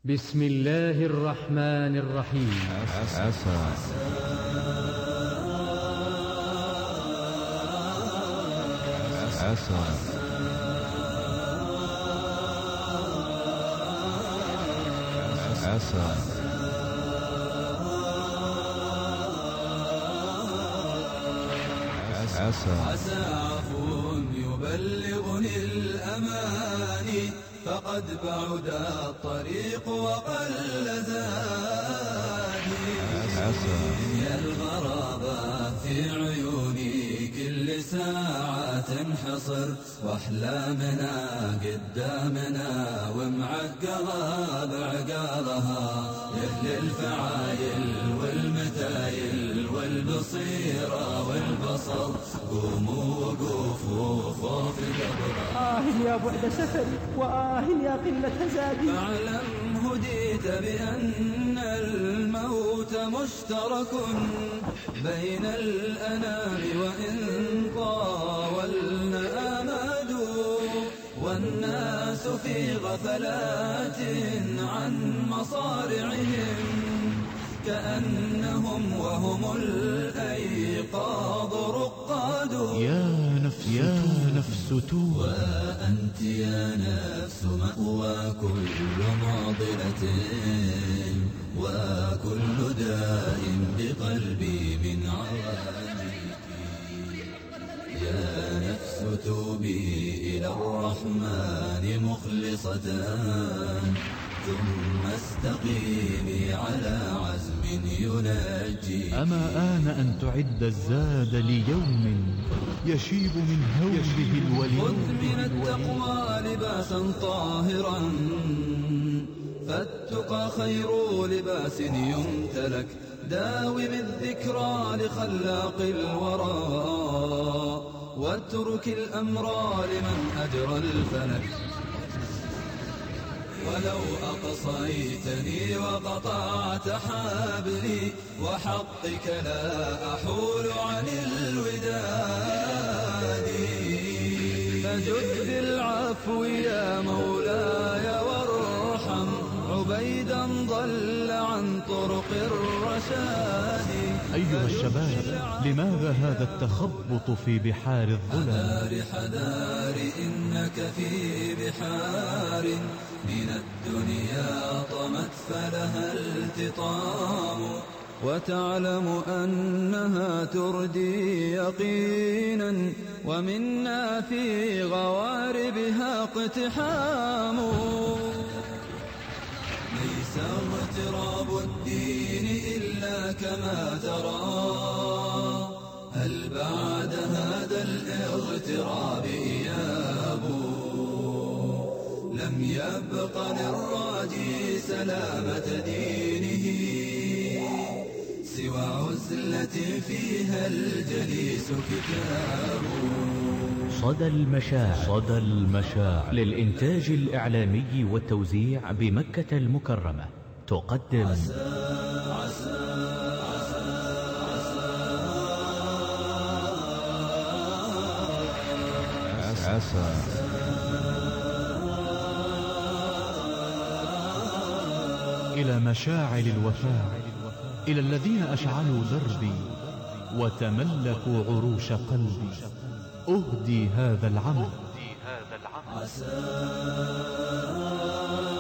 بسم الله الرحمن الرحيم. عسى عسى عسى عسى عفو يبلغني الأماني، فقد بعد الطريق وقل زادي. يا الغرابة في عيوني كل ساعة تنحصر، وأحلامنا قدامنا ومعقلة بعقالها. يهل الفعايل والمتايل والبصيرة والبصر، قوموا وقوفوا خوف الأبرار. يا بعد سفري يا قلة زادي. فاعلم هديت بأن الموت مشترك بين الأنام، وإن طاولنا آماد والناس في غفلات عن مصارعهم، كأنهم وهم الأيقاظ رقاد. يا نفس توبي، وأنت يا نفس مأوى كل معضلة، وكل داء بقلبي من عوانيك. يا نفس توبي إلى الرحمن مخلصة، ثم استقيمي على عزم ينجي. أما آن أن تعد الزاد ليوم يشيب من هوله الوليد. خذ من التقوى لباسا طاهرا، فالتقى خير لباس يمتلك. داوم الذكرى لخلاق الورى، واترك الأمر لمن أجرى الفلك. ولو أقصيتني وقطعت حبلي، وحقك لا أحول عن الوداد. فجد بالعفو يا مولاي وارحم عبيدا ضل عن طرق الرشاد. أيها الشباب، لماذا هذا التخبط في بحار الظلم؟ حذار إنك في بحار من الدنيا طمت فلها التطام، وتعلم أنها تردي يقينا، ومنا في غواربها اقتحام. ليس اغتراب الدين إلا كما ترى، هل بعد هذا الاغتراب إياب؟ لم يبق للراجي سلامة دينه سوى عزلة فيها الجليس كتاب. صدى المشاعر للإنتاج الإعلامي والتوزيع بمكة المكرمة تقدم عسى إلى مشاعل الوفاء، إلى الذين أشعلوا دربي وتملكوا عروش قلبي، أهدي هذا العمل. عسى